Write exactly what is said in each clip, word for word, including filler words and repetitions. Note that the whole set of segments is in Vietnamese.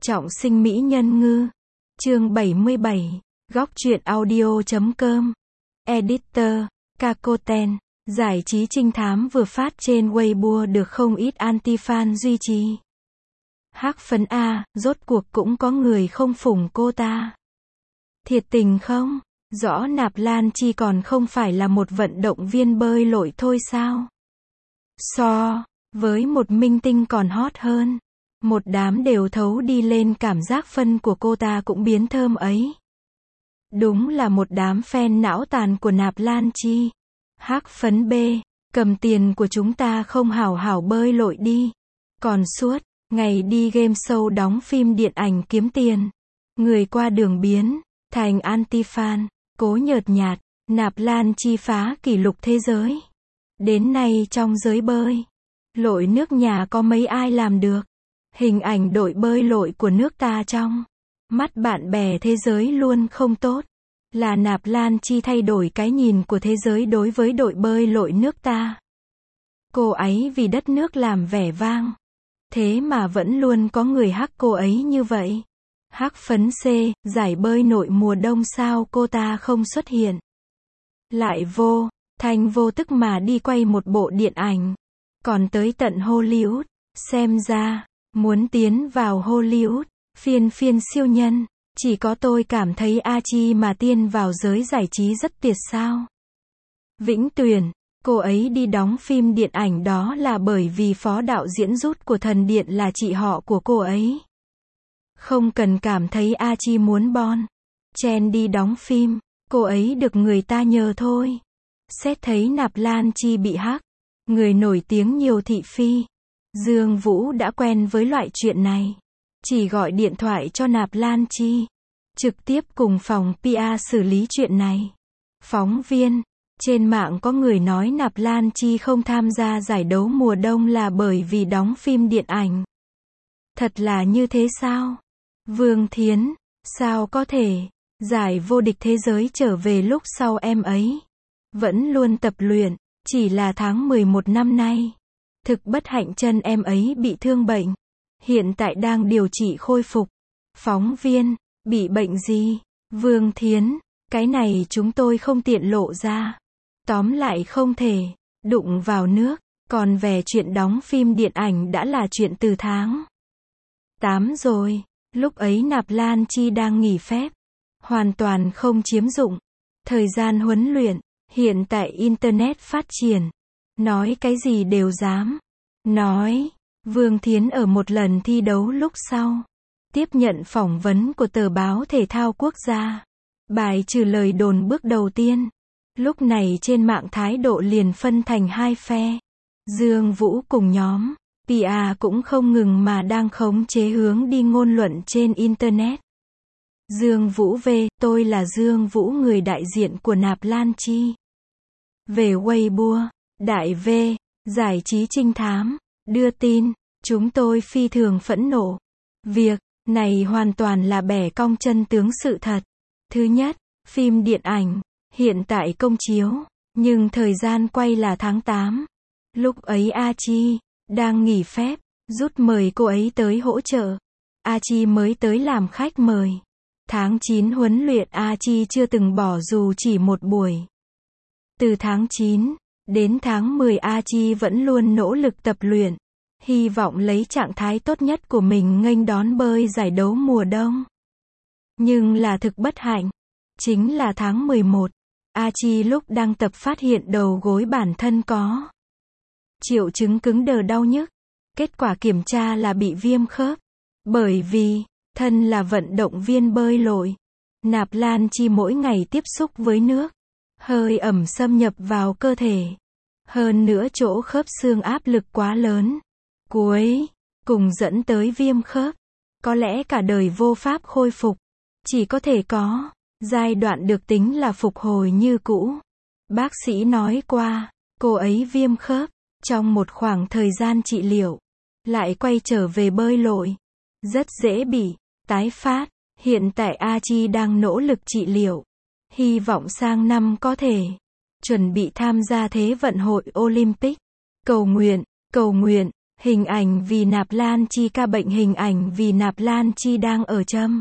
Trọng sinh mỹ nhân ngư. Chương bảy mươi bảy. Góc truyện audio chấm com. Editor, Kakoten. Giải trí trinh thám vừa phát trên Weibo được không ít anti-fan duy trì. Hắc phấn A, rốt cuộc cũng có người không phủng cô ta. Thiệt tình không? Rõ Nạp Lan Chi còn không phải là một vận động viên bơi lội thôi sao? So với một minh tinh còn hot hơn. Một đám đều thấu đi lên cảm giác phân của cô ta cũng biến thơm ấy. Đúng là một đám fan não tàn của Nạp Lan Chi. Hắc phấn B, cầm tiền của chúng ta không hảo hảo bơi lội đi. Còn suốt ngày đi game show đóng phim điện ảnh kiếm tiền. Người qua đường biến thành anti-fan, cố nhợt nhạt. Nạp Lan Chi phá kỷ lục thế giới. Đến nay trong giới bơi lội nước nhà có mấy ai làm được. Hình ảnh đội bơi lội của nước ta trong mắt bạn bè thế giới luôn không tốt. Là Nạp Lan Chi thay đổi cái nhìn của thế giới đối với đội bơi lội nước ta. Cô ấy vì đất nước làm vẻ vang. Thế mà vẫn luôn có người hắc cô ấy như vậy. Hắc phấn C, giải bơi nội mùa đông sao cô ta không xuất hiện. Lại vô thanh vô tức mà đi quay một bộ điện ảnh. Còn tới tận Hollywood. Xem ra muốn tiến vào Hollywood, phiên phiên siêu nhân, chỉ có tôi cảm thấy A Chi mà tiên vào giới giải trí rất tuyệt sao. Vĩnh Tuyền, cô ấy đi đóng phim điện ảnh đó là bởi vì phó đạo diễn rút của Thần Điện là chị họ của cô ấy. Không cần cảm thấy A Chi muốn bon chen đi đóng phim, cô ấy được người ta nhờ thôi. Xét thấy Nạp Lan Chi bị hack, người nổi tiếng nhiều thị phi. Dương Vũ đã quen với loại chuyện này. Chỉ gọi điện thoại cho Nạp Lan Chi. Trực tiếp cùng phòng pê e xử lý chuyện này. Phóng viên. Trên mạng có người nói Nạp Lan Chi không tham gia giải đấu mùa đông là bởi vì đóng phim điện ảnh. Thật là như thế sao? Vương Thiến. Sao có thể? Giải vô địch thế giới trở về lúc sau em ấy vẫn luôn tập luyện. Chỉ là tháng mười một năm nay. Thực bất hạnh chân em ấy bị thương bệnh. Hiện tại đang điều trị khôi phục. Phóng viên, bị bệnh gì? Vương Thiến, cái này chúng tôi không tiện lộ ra. Tóm lại không thể đụng vào nước. Còn về chuyện đóng phim điện ảnh đã là chuyện từ tháng tám rồi. Lúc ấy Nạp Lan Chi đang nghỉ phép. Hoàn toàn không chiếm dụng thời gian huấn luyện. Hiện tại Internet phát triển. Nói cái gì đều dám nói. Vương Thiến ở một lần thi đấu lúc sau tiếp nhận phỏng vấn của tờ báo Thể thao Quốc gia. Bài trừ lời đồn bước đầu tiên. Lúc này trên mạng thái độ liền phân thành hai phe. Dương Vũ cùng nhóm pê e cũng không ngừng mà đang khống chế hướng đi ngôn luận trên Internet. Dương Vũ V, tôi là Dương Vũ, người đại diện của Nạp Lan Chi. Về Weibo, Đại V, giải trí trinh thám, đưa tin, chúng tôi phi thường phẫn nộ. Việc này hoàn toàn là bẻ cong chân tướng sự thật. Thứ nhất, phim điện ảnh, hiện tại công chiếu, nhưng thời gian quay là tháng tám. Lúc ấy A Chi đang nghỉ phép, rút mời cô ấy tới hỗ trợ. A Chi mới tới làm khách mời. Tháng chín huấn luyện A Chi chưa từng bỏ dù chỉ một buổi. Từ tháng chín đến tháng mười A Chi vẫn luôn nỗ lực tập luyện, hy vọng lấy trạng thái tốt nhất của mình nghênh đón bơi giải đấu mùa đông. Nhưng là thực bất hạnh, chính là tháng mười một, A Chi lúc đang tập phát hiện đầu gối bản thân có triệu chứng cứng đờ đau nhức. Kết quả kiểm tra là bị viêm khớp. Bởi vì thân là vận động viên bơi lội, Nạp Lan Chi mỗi ngày tiếp xúc với nước, hơi ẩm xâm nhập vào cơ thể. Hơn nữa chỗ khớp xương áp lực quá lớn. Cuối cùng dẫn tới viêm khớp. Có lẽ cả đời vô pháp khôi phục. Chỉ có thể có giai đoạn được tính là phục hồi như cũ. Bác sĩ nói qua, cô ấy viêm khớp. Trong một khoảng thời gian trị liệu, lại quay trở về bơi lội. Rất dễ bị tái phát. Hiện tại A Chi đang nỗ lực trị liệu. Hy vọng sang năm có thể chuẩn bị tham gia Thế vận hội Olympic. Cầu nguyện, cầu nguyện, Hình ảnh vì nạp lan chi ca bệnh, hình ảnh vì nạp lan chi đang ở châm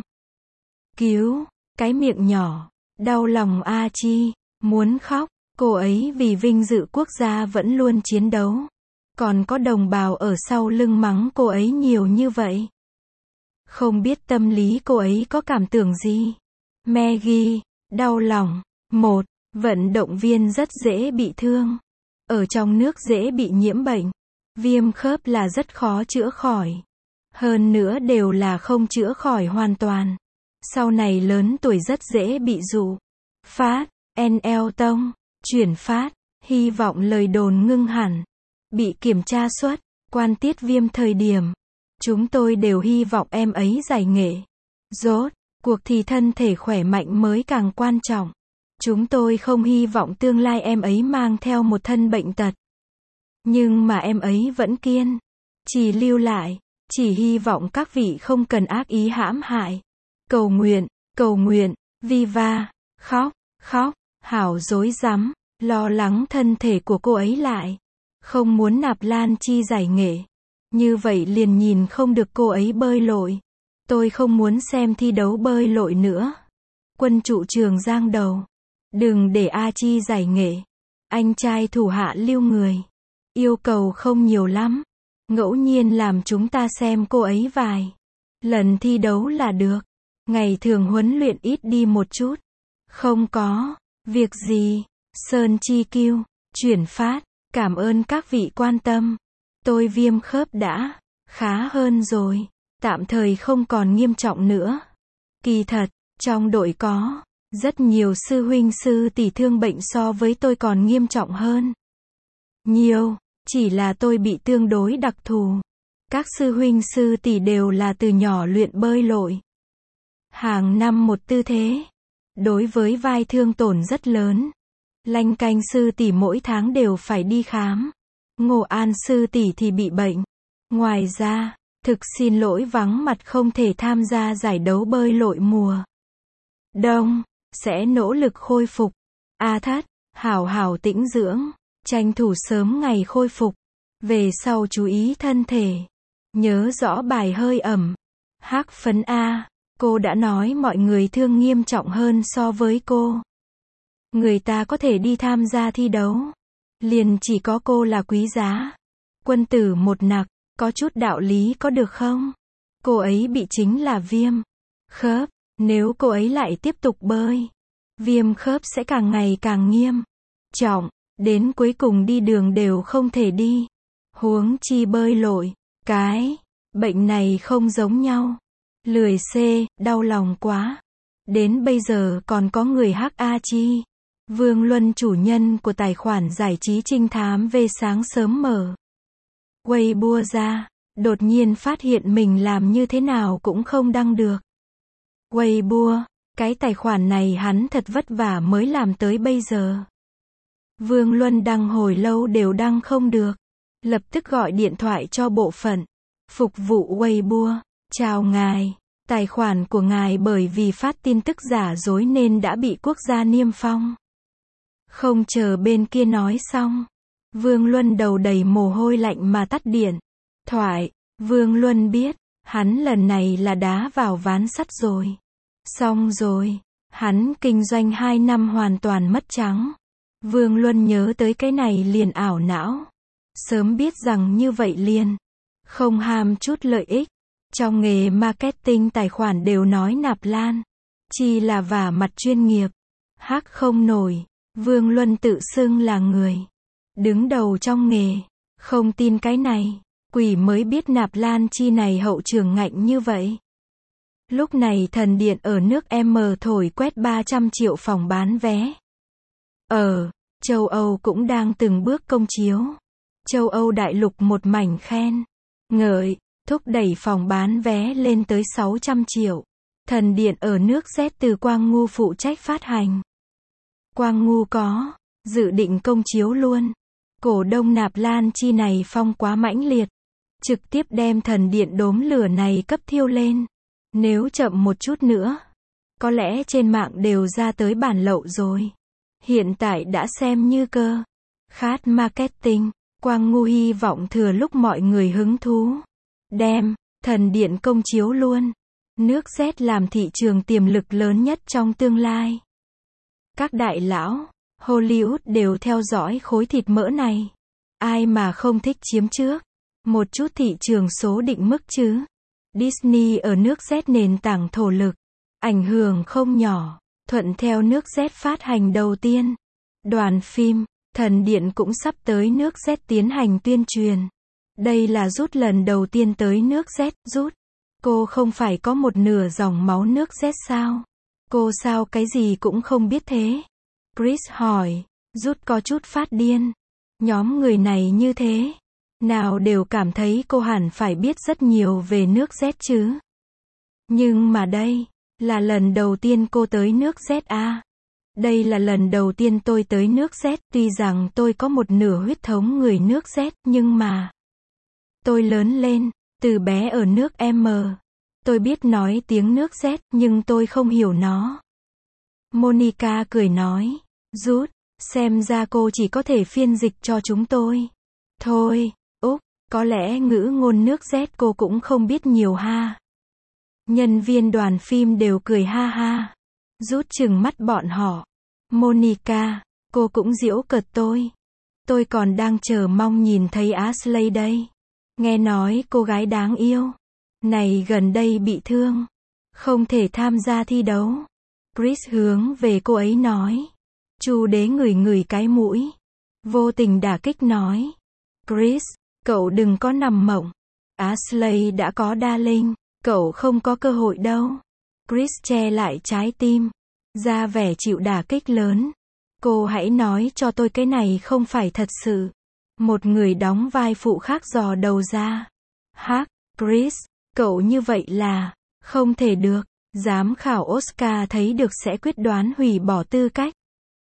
cứu, cái miệng nhỏ, đau lòng A Chi, muốn khóc, cô ấy vì vinh dự quốc gia vẫn luôn chiến đấu. Còn có đồng bào ở sau lưng mắng cô ấy nhiều như vậy. Không biết tâm lý cô ấy có cảm tưởng gì. Maggie, đau lòng. Một, vận động viên rất dễ bị thương. Ở trong nước dễ bị nhiễm bệnh. Viêm khớp là rất khó chữa khỏi. Hơn nữa đều là không chữa khỏi hoàn toàn. Sau này lớn tuổi rất dễ bị dụ phát, en lờ tông, chuyển phát, hy vọng lời đồn ngưng hẳn. Bị kiểm tra xuất, quan tiết viêm thời điểm. Chúng tôi đều hy vọng em ấy giải nghệ. Rốt, cuộc thì thân thể khỏe mạnh mới càng quan trọng. Chúng tôi không hy vọng tương lai em ấy mang theo một thân bệnh tật. Nhưng mà em ấy vẫn kiên chỉ lưu lại, chỉ hy vọng các vị không cần ác ý hãm hại. Cầu nguyện, cầu nguyện, Viva, khóc, khóc, hảo rối rắm, lo lắng thân thể của cô ấy lại. Không muốn nạp lan chi giải nghệ. Như vậy liền nhìn không được cô ấy bơi lội. Tôi không muốn xem thi đấu bơi lội nữa. Quân trụ Trường Giang đầu. Đừng để A Chi giải nghệ. Anh trai thủ hạ lưu người. Yêu cầu không nhiều lắm. Ngẫu nhiên làm chúng ta xem cô ấy vài lần thi đấu là được. Ngày thường huấn luyện ít đi một chút. Không có việc gì. Sơn Chi Kiêu, chuyển phát. Cảm ơn các vị quan tâm. Tôi viêm khớp đã khá hơn rồi. Tạm thời không còn nghiêm trọng nữa. Kỳ thật, trong đội có rất nhiều sư huynh sư tỷ thương bệnh so với tôi còn nghiêm trọng hơn. Nhiều, chỉ là tôi bị tương đối đặc thù. Các sư huynh sư tỷ đều là từ nhỏ luyện bơi lội. Hàng năm một tư thế. Đối với vai thương tổn rất lớn. Lanh Canh sư tỷ mỗi tháng đều phải đi khám. Ngô An sư tỷ thì bị bệnh. Ngoài ra, thực xin lỗi vắng mặt không thể tham gia giải đấu bơi lội mùa đông, sẽ nỗ lực khôi phục. A Thất, hảo hảo tĩnh dưỡng, tranh thủ sớm ngày khôi phục. Về sau chú ý thân thể. Nhớ rõ bài hơi ẩm. Hắc phấn A, cô đã nói mọi người thương nghiêm trọng hơn so với cô. Người ta có thể đi tham gia thi đấu. Liền chỉ có cô là quý giá. Quân tử một nặc, có chút đạo lý có được không? Cô ấy bị chính là viêm khớp. Nếu cô ấy lại tiếp tục bơi, viêm khớp sẽ càng ngày càng nghiêm trọng. Đến cuối cùng đi đường đều không thể đi. Huống chi bơi lội. Cái bệnh này không giống nhau. Lười C, đau lòng quá. Đến bây giờ còn có người hắc A Chi. Vương Luân, chủ nhân của tài khoản giải trí trinh thám về sáng sớm mở Weibo ra, đột nhiên phát hiện mình làm như thế nào cũng không đăng được. Weibo, cái tài khoản này hắn thật vất vả mới làm tới bây giờ. Vương Luân đăng hồi lâu đều đăng không được. Lập tức gọi điện thoại cho bộ phận phục vụ Weibo. Chào ngài, tài khoản của ngài bởi vì phát tin tức giả dối nên đã bị quốc gia niêm phong. Không chờ bên kia nói xong, Vương Luân đầu đầy mồ hôi lạnh mà tắt điện thoại. Vương Luân biết, hắn lần này là đá vào ván sắt rồi. Xong rồi, hắn kinh doanh hai năm hoàn toàn mất trắng. Vương Luân nhớ tới cái này liền ảo não. Sớm biết rằng như vậy liền không ham chút lợi ích. Trong nghề marketing tài khoản đều nói nạp lan chi là vả mặt chuyên nghiệp. Hắc không nổi. Vương Luân tự xưng là người đứng đầu trong nghề. Không tin cái này. Quỷ mới biết nạp lan chi này hậu trường ngạnh như vậy. Lúc này thần điện ở nước M thổi quét ba trăm triệu phòng bán vé. Ở châu Âu cũng đang từng bước công chiếu. Châu Âu đại lục một mảnh khen ngợi, thúc đẩy phòng bán vé lên tới sáu trăm triệu. Thần điện ở nước Z từ Quang Ngu phụ trách phát hành. Quang Ngu có dự định công chiếu luôn. Cổ đông nạp lan chi này phong quá mãnh liệt, trực tiếp đem thần điện đốm lửa này cấp thiêu lên. Nếu chậm một chút nữa, có lẽ trên mạng đều ra tới bản lậu rồi. Hiện tại đã xem như cơ khát marketing, Quang Ngu hy vọng thừa lúc mọi người hứng thú, đem thần điện công chiếu luôn. Nước Z làm thị trường tiềm lực lớn nhất trong tương lai. Các đại lão Hollywood đều theo dõi khối thịt mỡ này. Ai mà không thích chiếm trước một chút thị trường số định mức chứ. Disney ở nước Z nền tảng thổ lực, ảnh hưởng không nhỏ, thuận theo nước Z phát hành đầu tiên. Đoàn phim Thần Điện cũng sắp tới nước Z tiến hành tuyên truyền. Đây là Rút lần đầu tiên tới nước Z. Rút, cô không phải có một nửa dòng máu nước Z sao? Cô sao cái gì cũng không biết thế? Chris hỏi. Rút có chút phát điên. Nhóm người này như thế nào đều cảm thấy cô hẳn phải biết rất nhiều về nước Z chứ. Nhưng mà đây là lần đầu tiên cô tới nước Z à? Đây là lần đầu tiên tôi tới nước Z, tuy rằng tôi có một nửa huyết thống người nước Z, nhưng mà tôi lớn lên từ bé ở nước M. Tôi biết nói tiếng nước Z, nhưng tôi không hiểu nó. Monica cười nói. Rút, xem ra cô chỉ có thể phiên dịch cho chúng tôi thôi. Úc, có lẽ ngữ ngôn nước Z cô cũng không biết nhiều ha. Nhân viên đoàn phim đều cười ha ha. Rút trừng mắt bọn họ. Monica, cô cũng giễu cợt tôi. Tôi còn đang chờ mong nhìn thấy Ashley đây. Nghe nói cô gái đáng yêu này gần đây bị thương, không thể tham gia thi đấu. Chris hướng về cô ấy nói. Chu đế ngửi ngửi cái mũi, vô tình đả kích nói. Chris, cậu đừng có nằm mộng. Ashley đã có đa linh, cậu không có cơ hội đâu. Chris che lại trái tim, ra vẻ chịu đả kích lớn. Cô hãy nói cho tôi cái này không phải thật sự. Một người đóng vai phụ khác dò đầu ra. Hắc, Chris, cậu như vậy là không thể được. Giám khảo Oscar thấy được sẽ quyết đoán hủy bỏ tư cách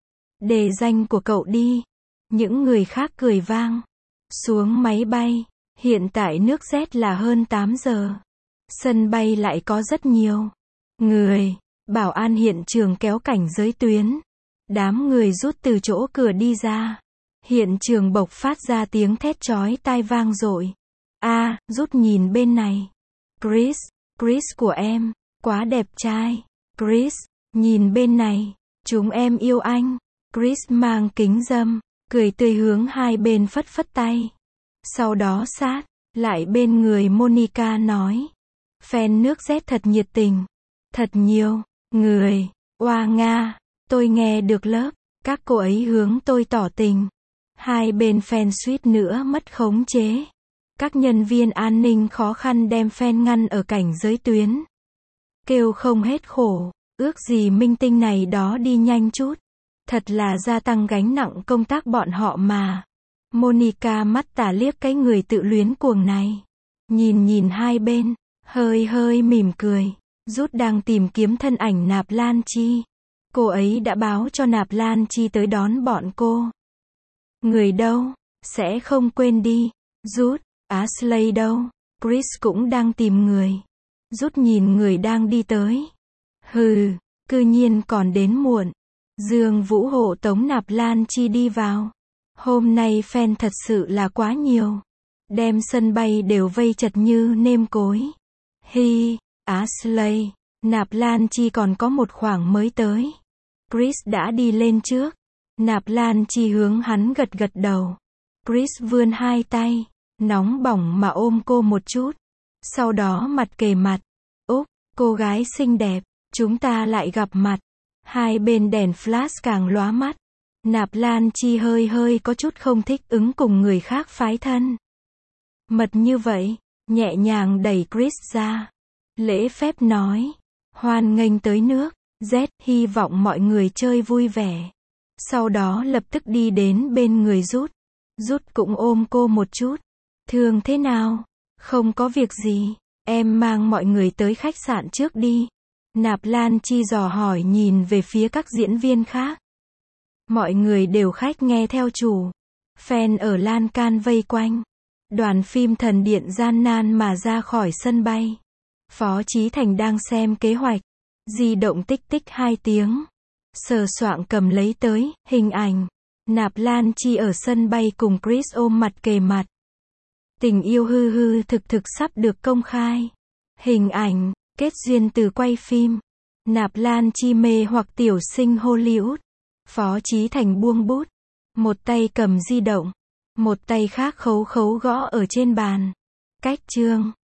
đề danh của cậu đi. Những người khác cười vang. Xuống máy bay. Hiện tại nước Z là hơn tám giờ. Sân bay lại có rất nhiều người. Bảo an hiện trường kéo cảnh giới tuyến. Đám người rút từ chỗ cửa đi ra. Hiện trường bộc phát ra tiếng thét chói tai vang dội. A, à, rút nhìn bên này. Chris, Chris của em, quá đẹp trai. Chris, nhìn bên này, chúng em yêu anh. Chris mang kính râm, cười tươi hướng hai bên phất phất tay. Sau đó sát lại bên người Monica nói. Fan nước Z thật nhiệt tình. Thật nhiều người. Oa Nga, tôi nghe được lớp các cô ấy hướng tôi tỏ tình. Hai bên fan suýt nữa mất khống chế. Các nhân viên an ninh khó khăn đem fan ngăn ở cảnh giới tuyến. Kêu không hết khổ, ước gì minh tinh này đó đi nhanh chút. Thật là gia tăng gánh nặng công tác bọn họ mà. Monica mắt tà liếc cái người tự luyến cuồng này. Nhìn nhìn hai bên, hơi hơi mỉm cười. Rút đang tìm kiếm thân ảnh Nạp Lan Chi. Cô ấy đã báo cho Nạp Lan Chi tới đón bọn cô. Người đâu? Sẽ không quên đi. Rút, Ashley đâu? Chris cũng đang tìm người. Rút nhìn người đang đi tới. Hừ, cư nhiên còn đến muộn. Dương Vũ hộ tống Nạp Lan Chi đi vào. Hôm nay fan thật sự là quá nhiều. Đem sân bay đều vây chật như nêm cối. Hi, Ashley, Nạp Lan Chi còn có một khoảng mới tới. Chris đã đi lên trước. Nạp Lan Chi hướng hắn gật gật đầu. Chris vươn hai tay, nóng bỏng mà ôm cô một chút. Sau đó mặt kề mặt. Úc, cô gái xinh đẹp, chúng ta lại gặp mặt. Hai bên đèn flash càng lóa mắt. Nạp Lan Chi hơi hơi có chút không thích ứng cùng người khác phái thân mật như vậy, nhẹ nhàng đẩy Chris ra. Lễ phép nói. Hoan nghênh tới nước Z, hy vọng mọi người chơi vui vẻ. Sau đó lập tức đi đến bên người Rút. Rút cũng ôm cô một chút. Thương thế nào? Không có việc gì. Em mang mọi người tới khách sạn trước đi. Nạp Lan Chi dò hỏi nhìn về phía các diễn viên khác. Mọi người đều khách nghe theo chủ. Fan ở lan can vây quanh. Đoàn phim Thần Điện gian nan mà ra khỏi sân bay. Phó Chí Thành đang xem kế hoạch. Di động tích tích hai tiếng. Sờ soạng cầm lấy tới, hình ảnh. Nạp Lan Chi ở sân bay cùng Chris ôm mặt kề mặt. Tình yêu hư hư thực thực sắp được công khai. Hình ảnh, kết duyên từ quay phim. Nạp Lan Chi mê hoặc tiểu sinh Hollywood. Phó Chí Thành buông bút. Một tay cầm di động. Một tay khác khấu khấu gõ ở trên bàn. Cách chương.